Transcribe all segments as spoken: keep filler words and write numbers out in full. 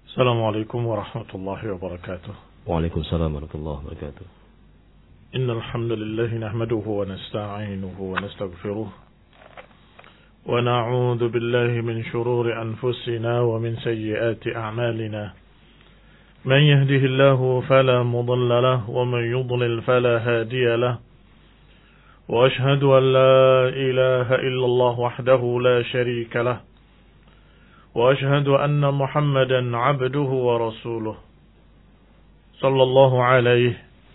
السلام عليكم ورحمة الله وبركاته. وعليكم السلام ورحمة الله وبركاته. إن الحمد لله نحمده ونستعينه ونستغفره ونعوذ بالله من شرور أنفسنا ومن سيئات أعمالنا. من يهده الله فلا مضل له ومن يضلل فلا هادي له. وأشهد أن لا إله إلا الله وحده لا شريك له. وأشهد أن محمدا عبده ورسوله صلى الله عليه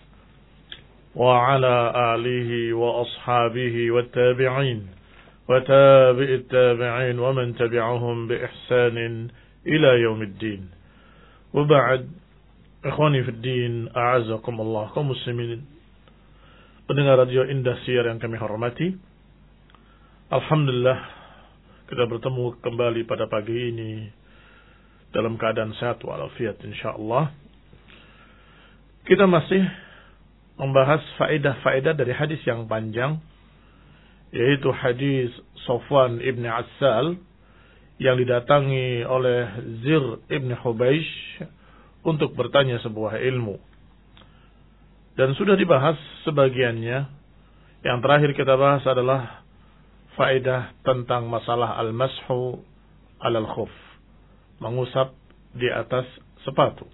وعلى آله وأصحابه والتابعين وتابع التابعين ومن تبعهم بإحسان إلى يوم الدين. وبعد، إخواني في الدين، أعزكم الله kaum muslimin pendengar radio Indah Siar yang kami hormati. Alhamdulillah kita bertemu kembali pada pagi ini dalam keadaan sehat walafiat insyaallah. Kita masih membahas faedah-faedah dari hadis yang panjang, yaitu hadis Safwan ibn Assal yang didatangi oleh Zir ibn Hubaish untuk bertanya sebuah ilmu. Dan sudah dibahas sebagiannya. Yang terakhir kita bahas adalah faedah tentang masalah al-mashu alal khuf, mengusap di atas sepatu.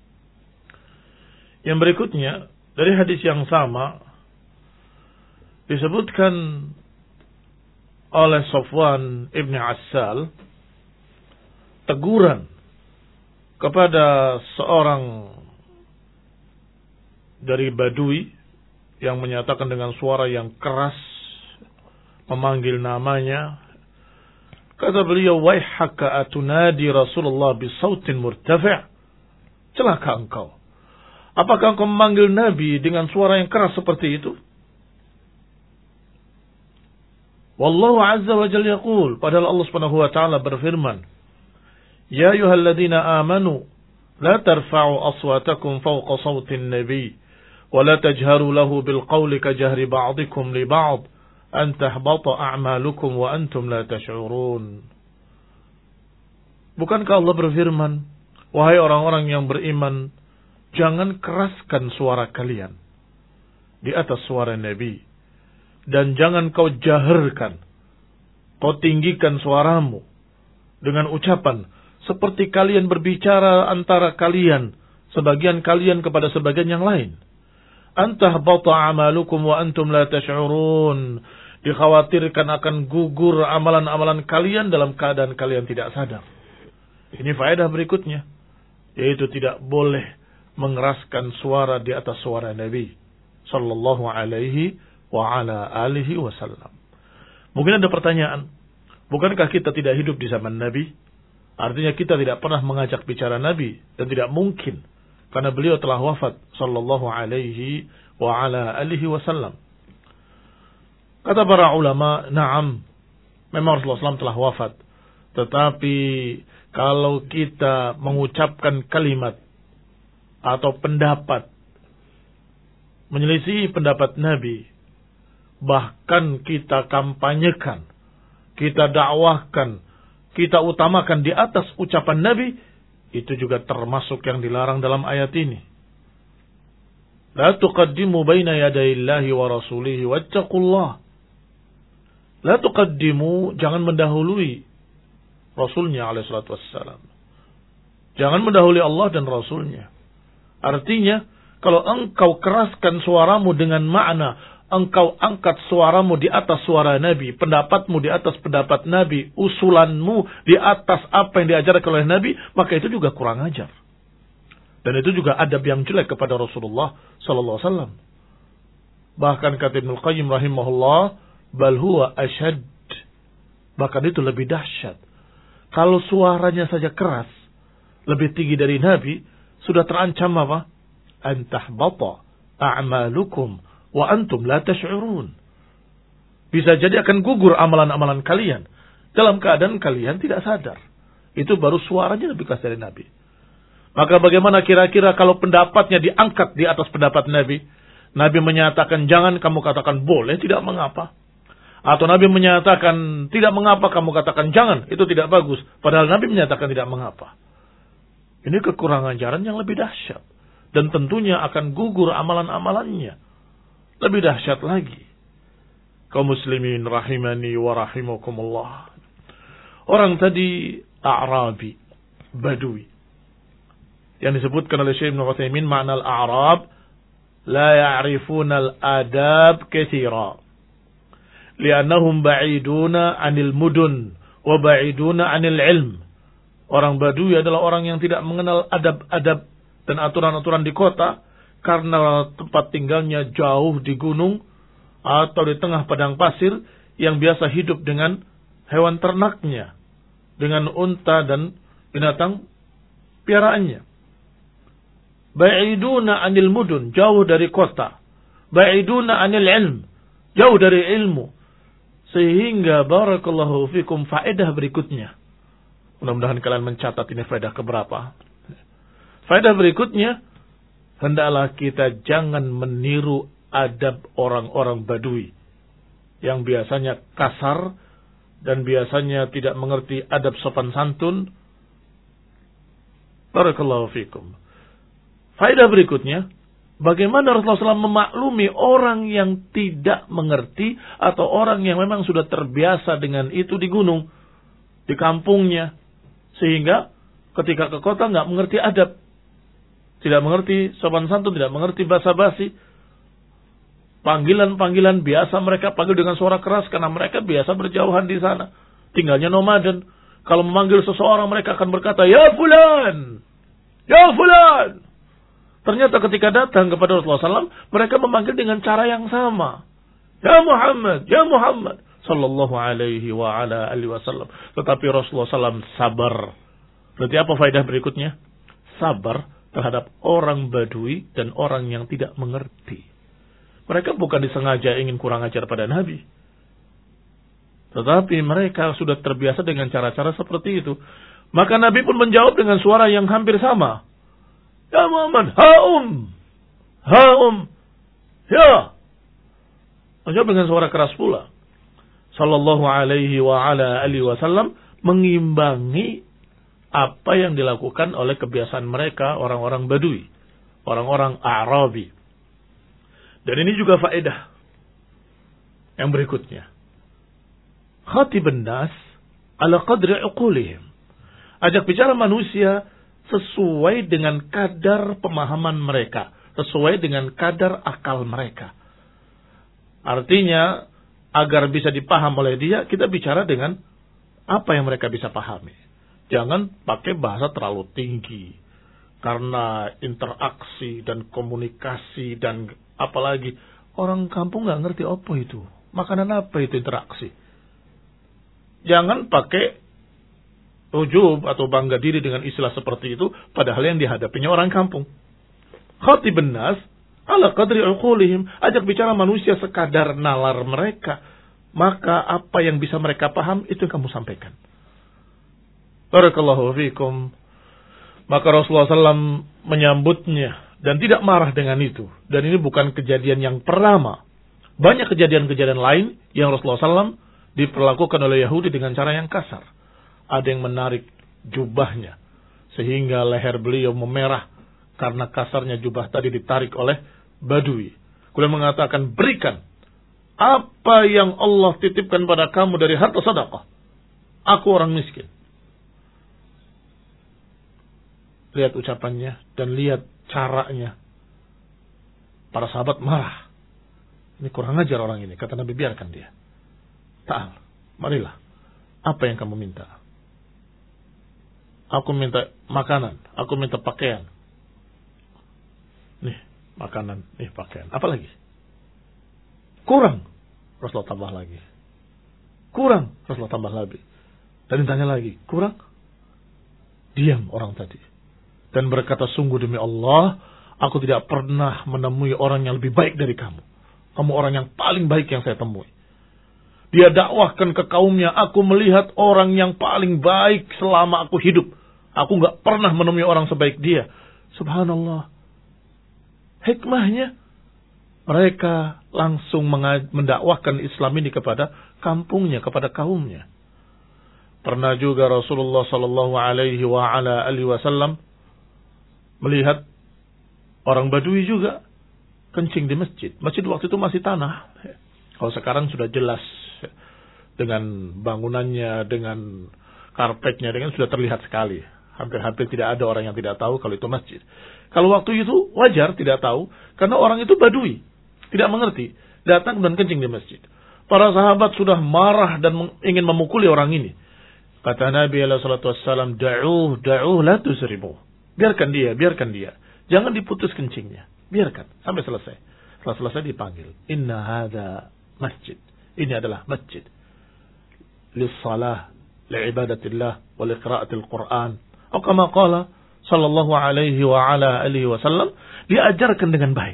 Yang berikutnya dari hadis yang sama disebutkan oleh Safwan ibn Assal teguran kepada seorang dari Badui yang menyatakan dengan suara yang keras, memanggil namanya. Kata beliau, "Waihaka atunadi Rasulullah bisautin murtafi'." Celaka engkau. Apakah engkau memanggil Nabi dengan suara yang keras seperti itu? Wallahu azza wa jalla yaqul, padahal Allah Subhanahu wa taala berfirman, "Ya ayyuhalladzina amanu la tarfa'u aswatakum fawqa sautin nabi wa la tajharu lahu bil qawli ka jahri ba'dikum li ba'd an tahbata a'malukum wa antum la tash'urun." Bukankah Allah berfirman, wahai orang-orang yang beriman, jangan keraskan suara kalian di atas suara Nabi, dan jangan kau jaharkan, kau tinggikan suaramu dengan ucapan seperti kalian berbicara antara kalian, sebagian kalian kepada sebagian yang lain. Antahbata a'malukum wa antum la tash'urun. Dikhawatirkan akan gugur amalan-amalan kalian dalam keadaan kalian tidak sadar. Ini faedah berikutnya, yaitu tidak boleh mengeraskan suara di atas suara Nabi sallallahu alaihi wa ala alihi wasallam. Mungkin ada pertanyaan, bukankah kita tidak hidup di zaman Nabi? Artinya kita tidak pernah mengajak bicara Nabi, dan tidak mungkin karena beliau telah wafat sallallahu alaihi wa ala alihi wasallam. Kata para ulama, na'am, memang Rasulullah shallallahu alaihi wasallam telah wafat. Tetapi kalau kita mengucapkan kalimat atau pendapat menyelisih pendapat Nabi, bahkan kita kampanyekan, kita dakwahkan, kita utamakan di atas ucapan Nabi, itu juga termasuk yang dilarang dalam ayat ini. La tuqaddimu baina yadayillahi wa rasulihi wattaqullah. La tuqaddimu, jangan mendahului Rasulnya alaihi salatu wassalam. Jangan mendahului Allah dan Rasulnya. Artinya, kalau engkau keraskan suaramu dengan makna, engkau angkat suaramu di atas suara Nabi, pendapatmu di atas pendapat Nabi, usulanmu di atas apa yang diajarkan oleh Nabi, maka itu juga kurang ajar. Dan itu juga adab yang jelek kepada Rasulullah sallallahu alaihi wasallam. Bahkan kata Ibnu Qayyim rahimahullah, bal huwa asyad. Bahkan itu lebih dahsyat. Kalau suaranya saja keras, lebih tinggi dari Nabi, sudah terancam apa? Antahbata a'malukum wa antum la tash'urun. Bisa jadi akan gugur amalan-amalan kalian dalam keadaan kalian tidak sadar. Itu baru suaranya lebih keras dari Nabi. Maka bagaimana kira-kira kalau pendapatnya diangkat di atas pendapat Nabi? Nabi menyatakan jangan, kamu katakan boleh, tidak mengapa. Atau Nabi menyatakan tidak mengapa, kamu katakan jangan, itu tidak bagus. Padahal Nabi menyatakan tidak mengapa. Ini kekurangan ajaran yang lebih dahsyat. Dan tentunya akan gugur amalan-amalannya. Lebih dahsyat lagi. Kaum muslimin rahimani wa rahimakumullah. Orang tadi A'rabi, Badui. Yang disebutkan oleh Syekh Ibn Utsaimin, makna al-A'rab la ya'rifuna al-adab katsira. Li'annahum ba'iduna 'anil mudun wa ba'iduna 'anil ilm. Orang Badui adalah orang yang tidak mengenal adab-adab dan aturan-aturan di kota karena tempat tinggalnya jauh di gunung atau di tengah padang pasir yang biasa hidup dengan hewan ternaknya, dengan unta dan binatang piaraannya. Ba'iduna 'anil mudun, jauh dari kota. Ba'iduna 'anil ilm, jauh dari ilmu. Sehingga barakallahu fikum faedah berikutnya. Mudah-mudahan kalian mencatat ini faedah keberapa. Faedah berikutnya, hendaklah kita jangan meniru adab orang-orang Badui yang biasanya kasar dan biasanya tidak mengerti adab sopan santun. Barakallahu fikum. Faedah berikutnya, bagaimana Rasulullah shallallahu alaihi wasallam memaklumi orang yang tidak mengerti atau orang yang memang sudah terbiasa dengan itu di gunung, di kampungnya, sehingga ketika ke kota nggak mengerti adab. Tidak mengerti sopan santun, tidak mengerti basa-basi. Panggilan-panggilan biasa mereka panggil dengan suara keras karena mereka biasa berjauhan di sana. Tinggalnya nomaden. Kalau memanggil seseorang mereka akan berkata, "Ya fulan! Ya fulan!" Ternyata ketika datang kepada Rasulullah shallallahu alaihi wasallam, mereka memanggil dengan cara yang sama. "Ya Muhammad! Ya Muhammad!" Sallallahu alaihi wa ala alihi wasallam. Tetapi Rasulullah shallallahu alaihi wasallam sabar. Berarti apa faedah berikutnya? Sabar terhadap orang Badui dan orang yang tidak mengerti. Mereka bukan disengaja ingin kurang ajar pada Nabi. Tetapi mereka sudah terbiasa dengan cara-cara seperti itu. Maka Nabi pun menjawab dengan suara yang hampir sama. "Ya Muhammad, ha'um! Ha'um! Ya!" Menjawab dengan suara keras pula. Sallallahu alaihi wa ala alihi wasallam mengimbangi apa yang dilakukan oleh kebiasaan mereka, orang-orang Badui, orang-orang A'rabi. Dan ini juga faedah yang berikutnya. Khatibun nas ala qadri uqulihim. Ajak bicara manusia sesuai dengan kadar pemahaman mereka, sesuai dengan kadar akal mereka. Artinya, agar bisa dipaham oleh dia, kita bicara dengan apa yang mereka bisa pahami. Jangan pakai bahasa terlalu tinggi. Karena interaksi dan komunikasi dan apalagi orang kampung nggak ngerti apa itu. Makanan apa itu interaksi. Jangan pakai ujub atau bangga diri dengan istilah seperti itu. Padahal yang dihadapinya orang kampung. Khatibun nas ala qadri uqulihim. Ajak bicara manusia sekadar nalar mereka. Maka apa yang bisa mereka paham itu yang kamu sampaikan. Barakallahu fikum. Maka Rasulullah shallallahu alaihi wasallam menyambutnya dan tidak marah dengan itu. Dan ini bukan kejadian yang pertama. Banyak kejadian-kejadian lain yang Rasulullah shallallahu alaihi wasallam diperlakukan oleh Yahudi dengan cara yang kasar. Ada yang menarik jubahnya sehingga leher beliau memerah karena kasarnya jubah tadi ditarik oleh Badui. Kemudian mengatakan, "Berikan apa yang Allah titipkan pada kamu dari harta sedekah. Aku orang miskin." Lihat ucapannya dan lihat caranya. Para sahabat marah. Ini kurang ajar orang ini. Kata Nabi, biarkan dia. Ta'al, marilah. Apa yang kamu minta? Aku minta makanan. Aku minta pakaian. Nih, makanan. Nih, pakaian. Apa lagi? Kurang. Rasulullah tambah lagi. Kurang. Rasulullah tambah lagi. Dan ditanya lagi. Kurang? Diam orang tadi. Dan berkata, sungguh demi Allah, aku tidak pernah menemui orang yang lebih baik dari kamu. Kamu orang yang paling baik yang saya temui. Dia dakwahkan ke kaumnya, aku melihat orang yang paling baik selama aku hidup. Aku gak pernah menemui orang sebaik dia. Subhanallah. Hikmahnya, mereka langsung mendakwahkan Islam ini kepada kampungnya, kepada kaumnya. Pernah juga Rasulullah sallallahu alaihi wa ala alihi wasallam melihat orang Badui juga kencing di masjid. Masjid waktu itu masih tanah. Kalau sekarang sudah jelas dengan bangunannya, dengan karpetnya, dengan sudah terlihat sekali. Hampir-hampir tidak ada orang yang tidak tahu kalau itu masjid. Kalau waktu itu wajar tidak tahu, karena orang itu Badui, tidak mengerti, datang dan kencing di masjid. Para sahabat sudah marah dan ingin memukuli orang ini. Kata Nabi alaihi salatu wassalam, da'uh, da'uh, la tusribuh. Biarkan dia, biarkan dia. Jangan diputus kencingnya. Biarkan sampai selesai. Setelah selesai dipanggil. Inna hadha masjid. Ini adalah masjid. Lissalah, li'ibadatillah, wa liqra'atil Qur'an. Atau kama qala sallallahu alaihi wa ala alihi wasallam, diajarkan dengan baik.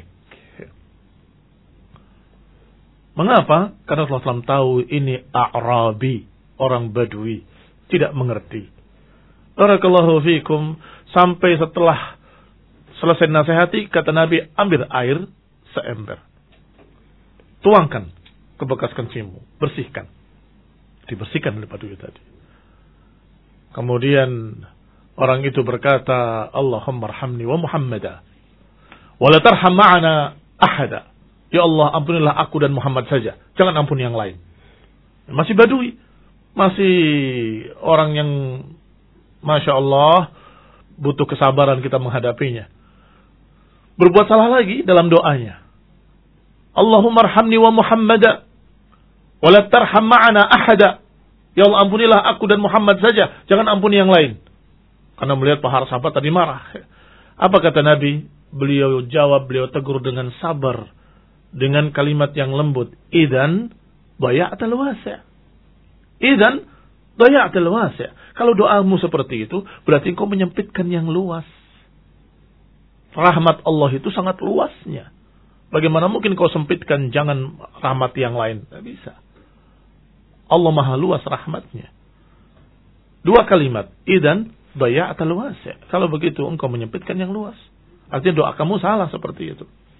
Mengapa? Karena Rasulullah shallallahu alaihi wasallam tahu ini A'rabi, orang Badui, tidak mengerti. Barakallahu fikum. Sampai setelah selesai nasihati, kata Nabi, ambil air seember, tuangkan ke bekas kencingmu, bersihkan. Dibersihkan oleh Badui tadi. Kemudian orang itu berkata, Allahumma arhamni wa Muhammada wa la tarham ma'ana ahada. Ya Allah, ampunilah aku dan Muhammad saja, jangan ampuni yang lain. Masih Badui, masih orang yang Masya Allah butuh kesabaran kita menghadapinya. Berbuat salah lagi dalam doanya. Allahumma arhamni wa Muhammada wa la tarham ma'ana ahada. Ya Allah, ampunilah aku dan Muhammad saja, jangan ampuni yang lain. Karena melihat para sahabat tadi marah. Apa kata Nabi? Beliau jawab, beliau tegur dengan sabar, dengan kalimat yang lembut. Idzan daya'tal wasi'. Idzan daya'tal wasi'. Kalau doamu seperti itu, berarti engkau menyempitkan yang luas. Rahmat Allah itu sangat luasnya. Bagaimana mungkin kau sempitkan, jangan rahmat yang lain? Tidak bisa. Allah maha luas rahmatnya. Dua kalimat. Idzan daya'tal wasi'. Kalau begitu, engkau menyempitkan yang luas. Artinya doa kamu salah seperti itu.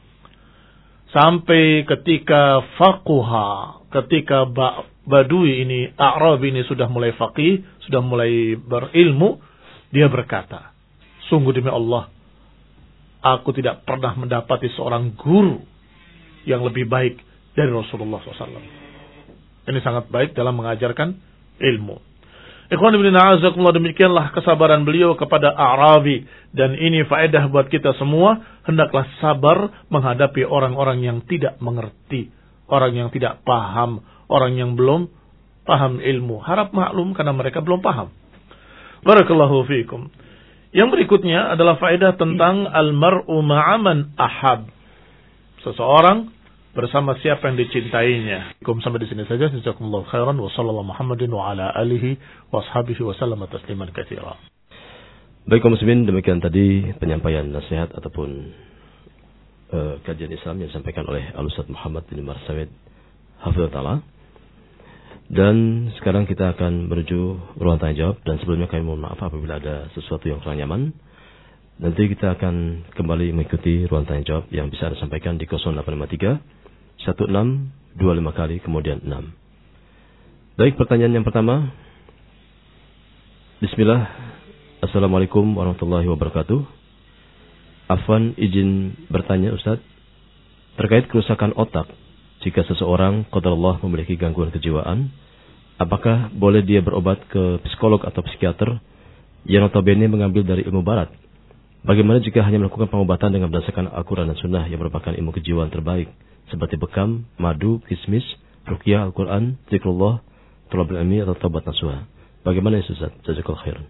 Sampai ketika faquha, ketika Badui ini, A'rabi ini sudah mulai faqih, sudah mulai berilmu, dia berkata, sungguh demi Allah, aku tidak pernah mendapati seorang guru yang lebih baik dari Rasulullah shallallahu alaihi wasallam. Ini sangat baik dalam mengajarkan ilmu. Ikhwan ibn a'azakumullah, demikianlah kesabaran beliau kepada A'rabi. Dan ini faedah buat kita semua. Hendaklah sabar menghadapi orang-orang yang tidak mengerti, orang yang tidak paham, orang yang belum paham ilmu. Harap maklum karena mereka belum paham. Barakallahu fiikum. Yang berikutnya adalah faedah tentang al-mar'u ma'aman ahab. Seseorang bersama siapa yang dicintainya. Sampai di sini saja. Jazakumullahu khairan wa sallallahu Muhammadin wa ala alihi wa ashabihi wa sallam tasliman katsira. Baik kaum muslimin, demikian tadi penyampaian nasihat ataupun uh, kajian Islam yang disampaikan oleh Al-Ustaz Muhammad bin Marsawid Hafizahullah Ta'ala. Dan sekarang kita akan menuju ruang tanya jawab. Dan sebelumnya kami mohon maaf apabila ada sesuatu yang kurang nyaman. Nanti kita akan kembali mengikuti ruang tanya jawab yang bisa Anda sampaikan di nol delapan lima tiga satu enam dua lima kali kemudian enam. Baik, pertanyaan yang pertama. Bismillah. Assalamualaikum warahmatullahi wabarakatuh. Afwan, izin bertanya Ustaz, terkait kerusakan otak. Jika seseorang qadarullah memiliki gangguan kejiwaan, apakah boleh dia berobat ke psikolog atau psikiater yang notabene mengambil dari ilmu barat? Bagaimana jika hanya melakukan pengobatan dengan berdasarkan Al-Quran dan Sunnah yang merupakan ilmu kejiwaan terbaik, seperti bekam, madu, kismis, ruqyah, Al-Quran, zikrullah, thalabul ilmi atau taubat nasuha? Bagaimana ya Ustaz? Jazakallahu khairan.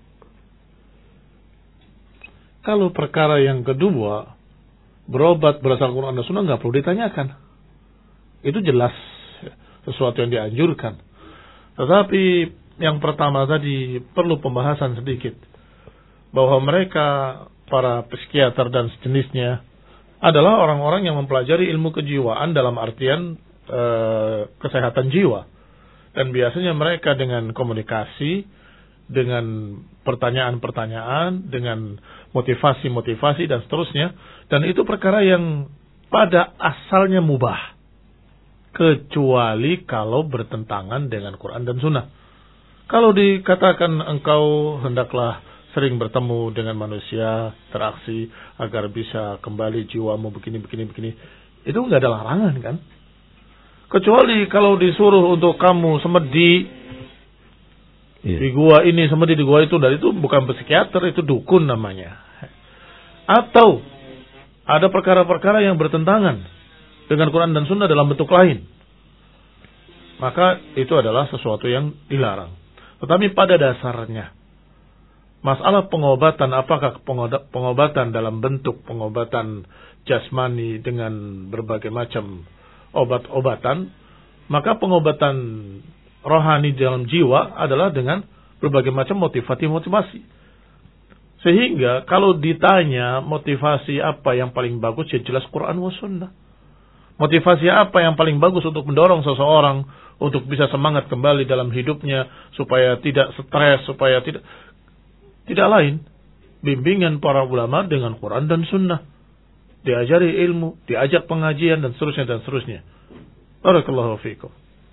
Kalau perkara yang kedua, berobat berdasarkan Al-Quran dan Sunnah, nggak perlu ditanyakan. Itu jelas sesuatu yang dianjurkan. Tetapi yang pertama tadi perlu pembahasan sedikit. Bahwa mereka, para psikiater dan sejenisnya, adalah orang-orang yang mempelajari ilmu kejiwaan dalam artian e, kesehatan jiwa. Dan biasanya mereka dengan komunikasi, dengan pertanyaan-pertanyaan, dengan motivasi-motivasi dan seterusnya. Dan itu perkara yang pada asalnya mubah. Kecuali kalau bertentangan dengan Quran dan Sunnah. Kalau dikatakan engkau hendaklah sering bertemu dengan manusia, interaksi agar bisa kembali jiwamu begini begini begini. Itu nggak ada larangan kan? Kecuali kalau disuruh untuk kamu semedi yeah. di gua ini, semedi di gua itu, dan itu bukan psikiater, itu dukun namanya. Atau ada perkara-perkara yang bertentangan dengan Quran dan Sunnah dalam bentuk lain, maka itu adalah sesuatu yang dilarang. Tetapi pada dasarnya, masalah pengobatan, apakah pengobatan dalam bentuk pengobatan jasmani dengan berbagai macam obat-obatan, maka pengobatan rohani dalam jiwa adalah dengan berbagai macam motivasi-motivasi. Sehingga kalau ditanya motivasi apa yang paling bagus, ya jelas Quran wa Sunnah. Motivasi apa yang paling bagus untuk mendorong seseorang untuk bisa semangat kembali dalam hidupnya, supaya tidak stres, supaya tidak tidak lain, bimbingan para ulama dengan Quran dan Sunnah. Diajari ilmu, diajak pengajian dan seterusnya dan seterusnya. Barakallahu fiikum.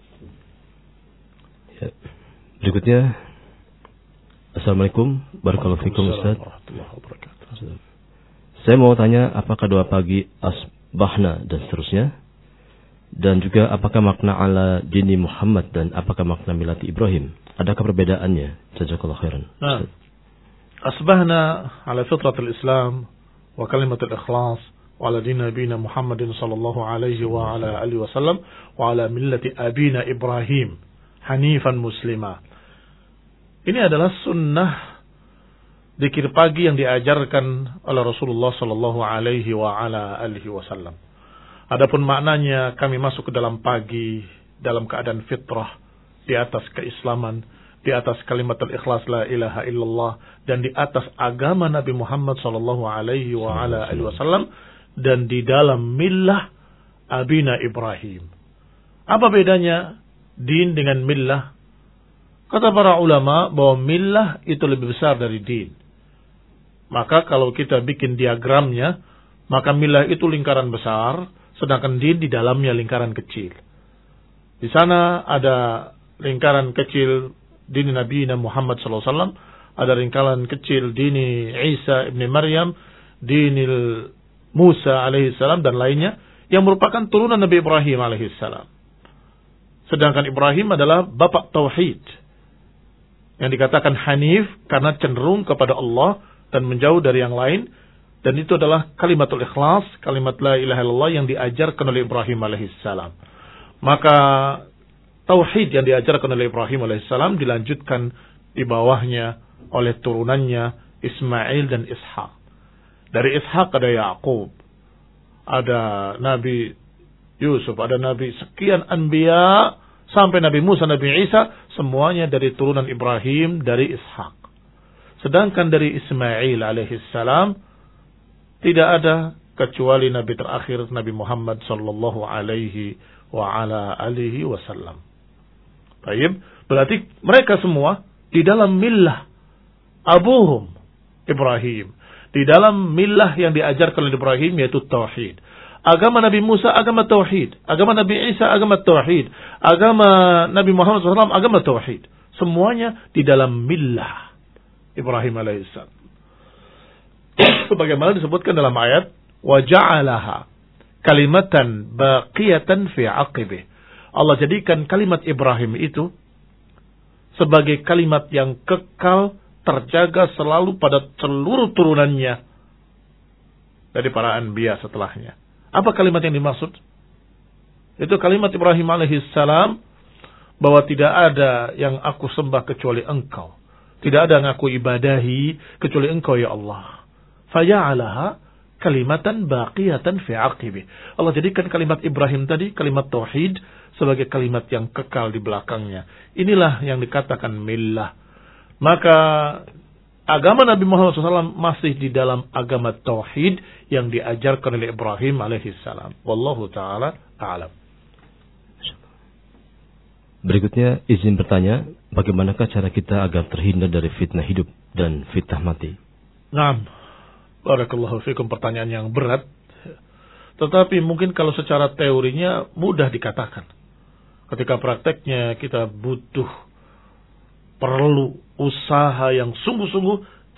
Ya. Berikutnya, Assalamualaikum warahmatullahi wabarakatuh. Saya mau tanya, apakah doa pagi asbahna dan seterusnya? Dan juga apakah makna ala dini Muhammad dan apakah makna milati Ibrahim? Adakah perbedaannya? Jazakallahu khairan. Nah, asbahna ala fitratul Islam wa kalimatul ikhlas wa ala dini nabina Muhammadin sallallahu alaihi wa ala alihi wasallam wa ala millati abina Ibrahim hanifan muslima. Ini adalah sunnah zikir pagi yang diajarkan oleh Rasulullah sallallahu alaihi wa ala alihi wasallam. Adapun maknanya, kami masuk ke dalam pagi dalam keadaan fitrah, di atas keislaman, di atas kalimatul ikhlas la ilaha illallah, dan di atas agama Nabi Muhammad sallallahu alaihi wa ala alihi wasallam, dan di dalam millah abina Ibrahim. Apa bedanya din dengan millah? Kata para ulama bahwa millah itu lebih besar dari din. Maka kalau kita bikin diagramnya, maka millah itu lingkaran besar, sedangkan din di dalamnya lingkaran kecil. Di sana ada lingkaran kecil dini Nabi Muhammad sallallahu alaihi wasallam, ada lingkaran kecil dini Isa ibn Maryam, dini Musa alaihi salam dan lainnya yang merupakan turunan Nabi Ibrahim alaihi salam. Sedangkan Ibrahim adalah bapak tauhid, yang dikatakan hanif karena cenderung kepada Allah dan menjauh dari yang lain. Dan itu adalah kalimatul ikhlas, kalimat la ilaha illallah yang diajarkan oleh Ibrahim alaihissalam. Maka tauhid yang diajarkan oleh Ibrahim alaihissalam dilanjutkan di bawahnya oleh turunannya Ismail dan Ishak. Dari Ishak ada Yaqub, ada Nabi Yusuf, ada Nabi sekian anbiya sampai Nabi Musa, Nabi Isa, semuanya dari turunan Ibrahim dari Ishak. Sedangkan dari Ismail alaihissalam tidak ada kecuali Nabi terakhir Nabi Muhammad sallallahu alaihi wa ala alihi wasallam. Baik, berarti mereka semua di dalam millah abuhum Ibrahim, di dalam millah yang diajarkan oleh Ibrahim, yaitu tauhid. Agama Nabi Musa agama tauhid, agama Nabi Isa agama tauhid, agama Nabi Muhammad sallallahu alaihi wasallam agama tauhid. Semuanya di dalam millah Ibrahim alaihissalam. Sebagaimana disebutkan dalam ayat, wa ja'alaha kalimatan baqiyatan fi 'aqibih. Allah jadikan kalimat Ibrahim itu sebagai kalimat yang kekal, terjaga selalu pada seluruh turunannya dari para anbiya setelahnya. Apa kalimat yang dimaksud? Itu kalimat Ibrahim alaihissalam, bahwa tidak ada yang aku sembah kecuali engkau, tidak ada yang aku ibadahi kecuali engkau ya Allah. Faja'alaha kalimatan baqiyatan fi 'aqibih. Allah jadikan kalimat Ibrahim tadi, kalimat tauhid, sebagai kalimat yang kekal di belakangnya. Inilah yang dikatakan millah. Maka agama Nabi Muhammad shallallahu alaihi wasallam masih di dalam agama tauhid yang diajarkan oleh Ibrahim alaihissalam. Wallahu ta'ala a'lam. Berikutnya izin bertanya, bagaimanakah cara kita agar terhindar dari fitnah hidup dan fitnah mati? Naam. Barakallahu fikum, pertanyaan yang berat. Tetapi mungkin kalau secara teorinya mudah dikatakan. Ketika prakteknya kita butuh, perlu usaha yang sungguh-sungguh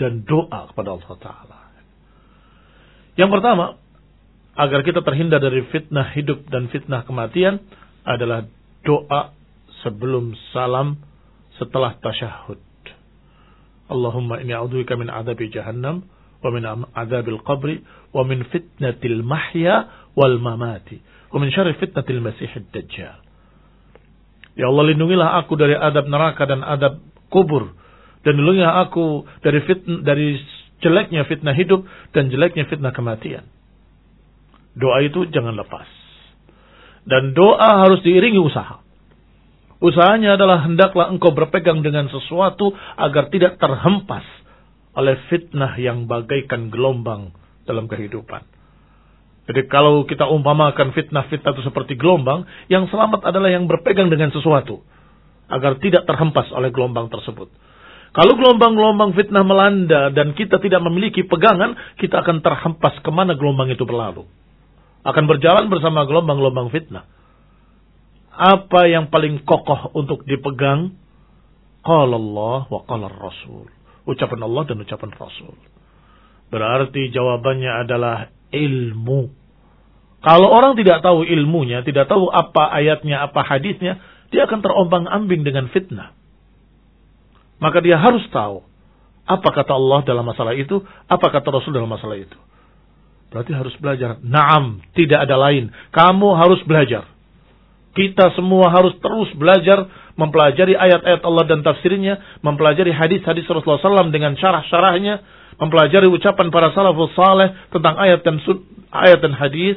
dan doa kepada Allah Ta'ala. Yang pertama, agar kita terhindar dari fitnah hidup dan fitnah kematian adalah doa sebelum salam setelah tasyahud. Allahumma inni a'udzubika min adzabi jahannam wa min adzabil qabri wa min fitnatil mahya wal mamati wa min syarri fitnatil masiihid dajjal. Ya Allah, lindungilah aku dari adab neraka dan adab kubur, dan lindungilah aku dari fitnah, dari jeleknya fitnah hidup dan jeleknya fitnah kematian. Doa itu jangan lepas. Dan doa harus diiringi usaha. Usahanya adalah hendaklah engkau berpegang dengan sesuatu agar tidak terhempas oleh fitnah yang bagaikan gelombang dalam kehidupan. Jadi kalau kita umpamakan fitnah-fitnah itu seperti gelombang, yang selamat adalah yang berpegang dengan sesuatu agar tidak terhempas oleh gelombang tersebut. Kalau gelombang-gelombang fitnah melanda dan kita tidak memiliki pegangan, kita akan terhempas kemana gelombang itu berlalu. Akan berjalan bersama gelombang-gelombang fitnah. Apa yang paling kokoh untuk dipegang? Qala Allah wa qala Rasul. Ucapan Allah dan ucapan Rasul. Berarti jawabannya adalah ilmu. Kalau orang tidak tahu ilmunya, tidak tahu apa ayatnya, apa hadisnya, dia akan terombang-ambing dengan fitnah. Maka dia harus tahu apa kata Allah dalam masalah itu, apa kata Rasul dalam masalah itu. Berarti harus belajar. Naam, tidak ada lain. Kamu harus belajar. Kita semua harus terus belajar, mempelajari ayat-ayat Allah dan tafsirnya, mempelajari hadis-hadis Rasulullah shallallahu alaihi wasallam dengan syarah-syarahnya, mempelajari ucapan para salafus saleh tentang ayat dan ayat dan hadis,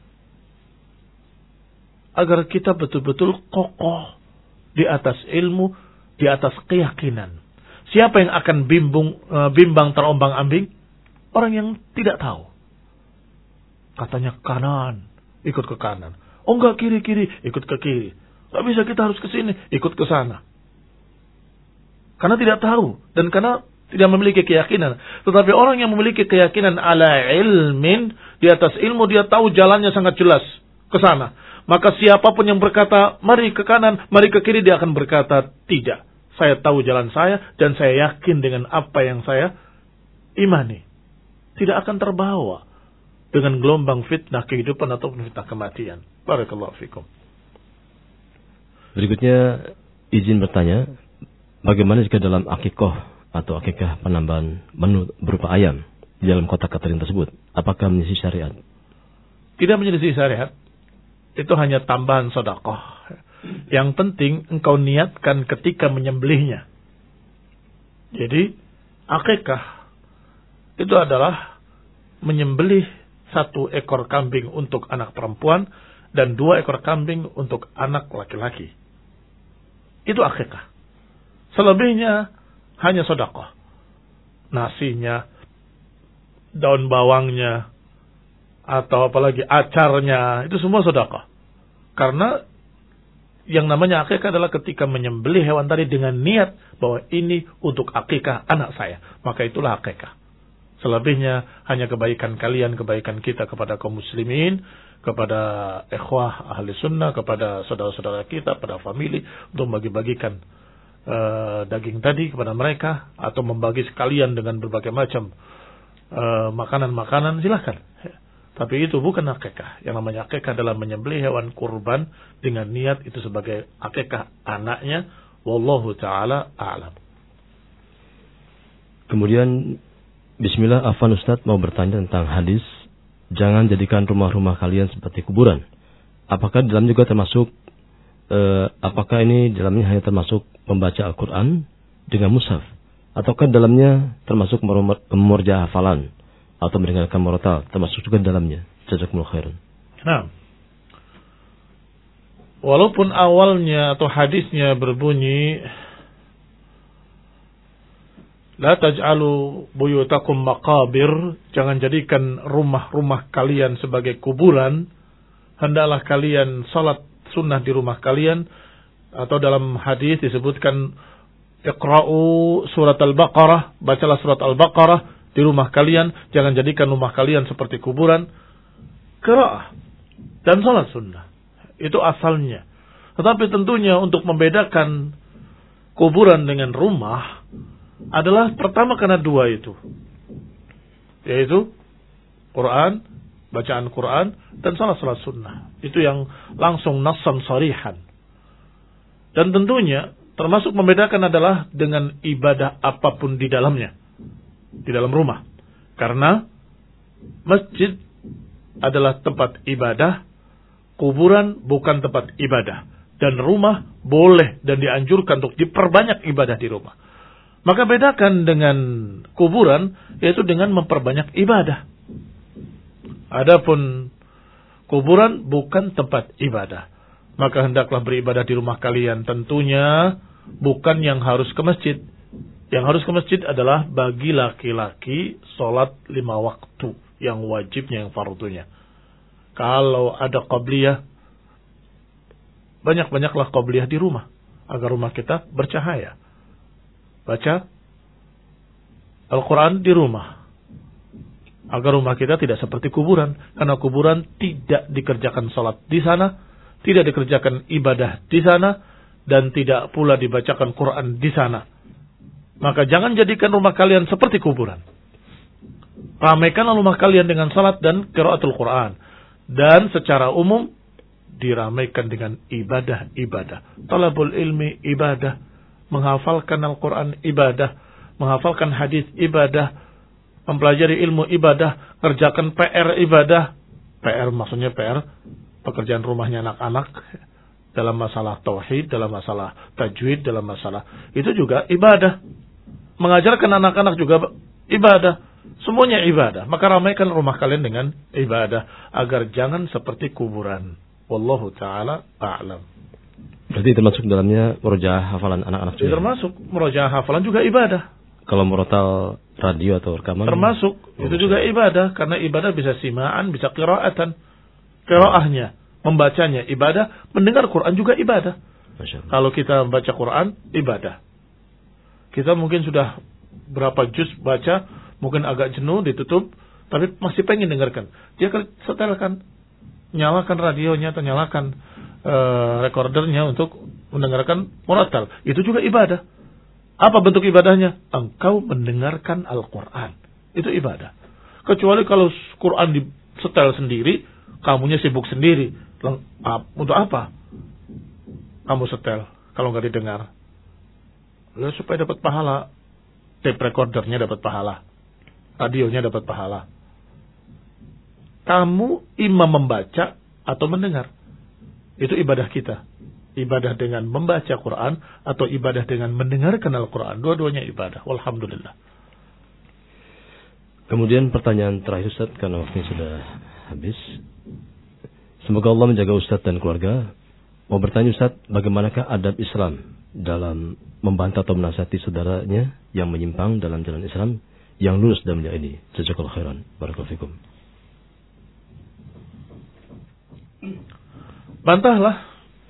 agar kita betul-betul kokoh di atas ilmu, di atas keyakinan. Siapa yang akan bimbang, bimbang terombang-ambing? Orang yang tidak tahu. Katanya kanan, ikut ke kanan. Oh enggak, kiri-kiri, ikut ke kiri. Enggak bisa, kita harus ke sini, ikut ke sana. Karena tidak tahu dan karena tidak memiliki keyakinan. Tetapi orang yang memiliki keyakinan ala ilmin, di atas ilmu, dia tahu jalannya sangat jelas ke sana. Maka siapapun yang berkata, mari ke kanan, mari ke kiri, dia akan berkata, tidak. Saya tahu jalan saya dan saya yakin dengan apa yang saya imani. Tidak akan terbawa dengan gelombang fitnah kehidupan ataupun fitnah kematian. Barakallahu fikum. Berikutnya izin bertanya, bagaimana jika dalam akikah atau akikah penambahan menu berupa ayam di dalam kotak catering tersebut, apakah menyelisih syariat? Tidak menyelisih syariat. Itu hanya tambahan sedekah. Yang penting engkau niatkan ketika menyembelihnya. Jadi akikah itu adalah menyembelih satu ekor kambing untuk anak perempuan dan dua ekor kambing untuk anak laki-laki. Itu akikah. Selebihnya hanya sedekah. Nasinya, daun bawangnya, atau apalagi acarnya, itu semua sedekah. Karena yang namanya akikah adalah ketika menyembelih hewan tadi dengan niat bahwa ini untuk akikah anak saya. Maka itulah akikah. Selebihnya hanya kebaikan kalian, kebaikan kita kepada kaum muslimin, kepada ikhwah ahli sunnah, kepada saudara-saudara kita, pada famili, untuk bagi-bagikan uh, daging tadi kepada mereka, atau membagi sekalian dengan berbagai macam uh, makanan-makanan, silakan. Tapi itu bukan akikah. Yang namanya akikah adalah menyembelih hewan kurban dengan niat itu sebagai akikah anaknya. Wallahu ta'ala a'lam. Kemudian bismillah, Afwan Ustadz mau bertanya tentang hadis, jangan jadikan rumah-rumah kalian seperti kuburan. Apakah dalam juga termasuk, eh, apakah ini dalamnya hanya termasuk membaca Al-Quran dengan mushaf? Ataukah dalamnya termasuk memurja hafalan atau mendengarkan murotal, termasuk juga dalamnya? Jazakumullah khairan. Nah, walaupun awalnya atau hadisnya berbunyi, la taj'alu buyutakum maqabir, jangan jadikan rumah-rumah kalian sebagai kuburan, hendaklah kalian salat sunnah di rumah kalian, atau dalam hadis disebutkan iqra'u surat al-Baqarah, bacalah surat al-Baqarah di rumah kalian, jangan jadikan rumah kalian seperti kuburan. Qira'ah dan salat sunnah itu asalnya. Tetapi tentunya untuk membedakan kuburan dengan rumah, adalah pertama karena dua itu. Yaitu Quran, bacaan Quran, dan salat-salat sunnah. Itu yang langsung nassan sarihan. Dan tentunya termasuk membedakan adalah dengan ibadah apapun di dalamnya. Di dalam rumah. Karena masjid adalah tempat ibadah, kuburan bukan tempat ibadah. Dan rumah boleh dan dianjurkan untuk diperbanyak ibadah di rumah. Maka bedakan dengan kuburan, yaitu dengan memperbanyak ibadah. Adapun kuburan bukan tempat ibadah. Maka hendaklah beribadah di rumah kalian. Tentunya bukan yang harus ke masjid. Yang harus ke masjid adalah bagi laki-laki sholat lima waktu. Yang wajibnya, yang fardunya. Kalau ada qabliyah, banyak-banyaklah qabliyah di rumah. Agar rumah kita bercahaya. Baca Al-Quran di rumah. Agar rumah kita tidak seperti kuburan. Karena kuburan tidak dikerjakan salat di sana. Tidak dikerjakan ibadah di sana. Dan tidak pula dibacakan Quran di sana. Maka jangan jadikan rumah kalian seperti kuburan. Ramaikanlah rumah kalian dengan salat dan qiraatul Quran. Dan secara umum diramaikan dengan ibadah-ibadah. Talabul ilmi ibadah. Menghafalkan Al-Quran ibadah, menghafalkan hadis ibadah, mempelajari ilmu ibadah, kerjakan P R ibadah. P R maksudnya P R, pekerjaan rumahnya anak-anak, dalam masalah tauhid, dalam masalah tajwid, dalam masalah, itu juga ibadah. Mengajarkan anak-anak juga ibadah, semuanya ibadah. Maka ramaikan rumah kalian dengan ibadah, agar jangan seperti kuburan. Wallahu ta'ala a'lam. Berarti termasuk dalamnya murojaah hafalan anak-anak juga. Termasuk murojaah hafalan juga ibadah. Kalau murotal radio atau rekaman termasuk oh, itu juga ibadah, karena ibadah bisa simaan, bisa qiraatan. Qiraahnya, membacanya ibadah, mendengar Quran juga ibadah. Kalau kita membaca Quran ibadah. Kita mungkin sudah berapa juz baca, mungkin agak jenuh, ditutup, tapi masih pengen dengarkan. Dia setelkan, nyalakan radionya atau nyalakan Uh, recordernya untuk mendengarkan murattal. Itu juga ibadah. Apa bentuk ibadahnya? Engkau mendengarkan Al-Quran. Itu ibadah. Kecuali kalau Quran disetel sendiri, kamunya sibuk sendiri. Untuk apa kamu setel kalau nggak didengar? Ya, supaya dapat pahala. Tape recordernya dapat pahala, radionya dapat pahala. Kamu imam membaca atau mendengar, itu ibadah kita. Ibadah dengan membaca Quran atau ibadah dengan mendengarkan Al-Quran. Dua-duanya ibadah. Walhamdulillah. Kemudian pertanyaan terakhir Ustaz, karena waktunya sudah habis. Semoga Allah menjaga Ustaz dan keluarga. Mau bertanya Ustaz, bagaimanakah adab Islam dalam membantah atau menasihati saudaranya yang menyimpang dalam jalan Islam, yang lurus dalamnya ini? Jazakallahu khairan. Barakallahu fikum. Bantahlah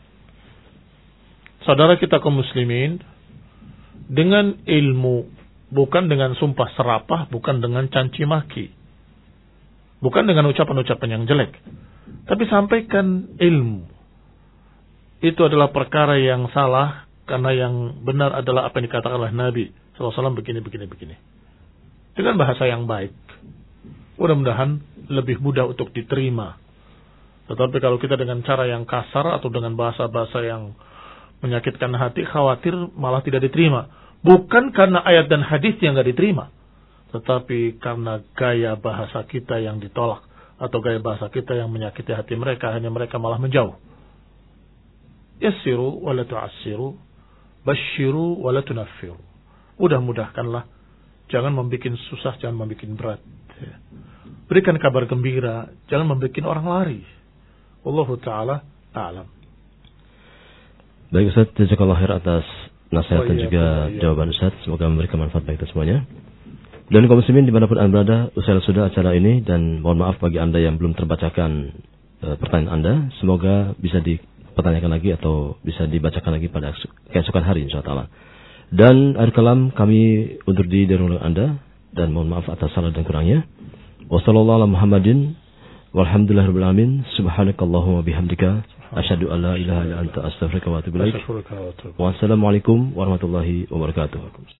saudara kita kaum muslimin dengan ilmu, bukan dengan sumpah serapah, bukan dengan caci maki, bukan dengan ucapan-ucapan yang jelek, tapi sampaikan ilmu. Itu adalah perkara yang salah, karena yang benar adalah apa yang dikatakan oleh Nabi shallallahu alaihi wasallam, begini, begini, begini, dengan bahasa yang baik. Mudah-mudahan lebih mudah untuk diterima. Tetapi kalau kita dengan cara yang kasar atau dengan bahasa-bahasa yang menyakitkan hati, khawatir malah tidak diterima. Bukan karena ayat dan hadis yang tidak diterima, tetapi karena gaya bahasa kita yang ditolak, atau gaya bahasa kita yang menyakiti hati mereka, hanya mereka malah menjauh. Yassiru wa la tu'assiru, basyiru wa la tunaffiru. Mudah-mudahkanlah, jangan membuat susah, jangan membuat berat. Berikan kabar gembira, jangan membuat orang lari. Wallahu ta'ala a'lam. Baik Ustaz, jazakallahu khair atas nasihat dan juga jawaban Ustaz. Semoga memberikan manfaat bagi kita semuanya. Dan kaum muslimin dimanapun anda berada, usai sudah acara ini, dan mohon maaf bagi anda yang belum terbacakan e, pertanyaan anda. Semoga bisa dipertanyakan lagi atau bisa dibacakan lagi pada keesokan hari insyaallah. Dan akhir kalam kami undur diri dari anda, dan mohon maaf atas salah dan kurangnya. Wassallallahu ala Muhammadin walhamdulillahirabbil alamin. Subhanakallahumma bihamdika asyhadu an la ilaha illa anta astaghfiruka wa atubu ilaik. Wassalamualaikum warahmatullahi wabarakatuh.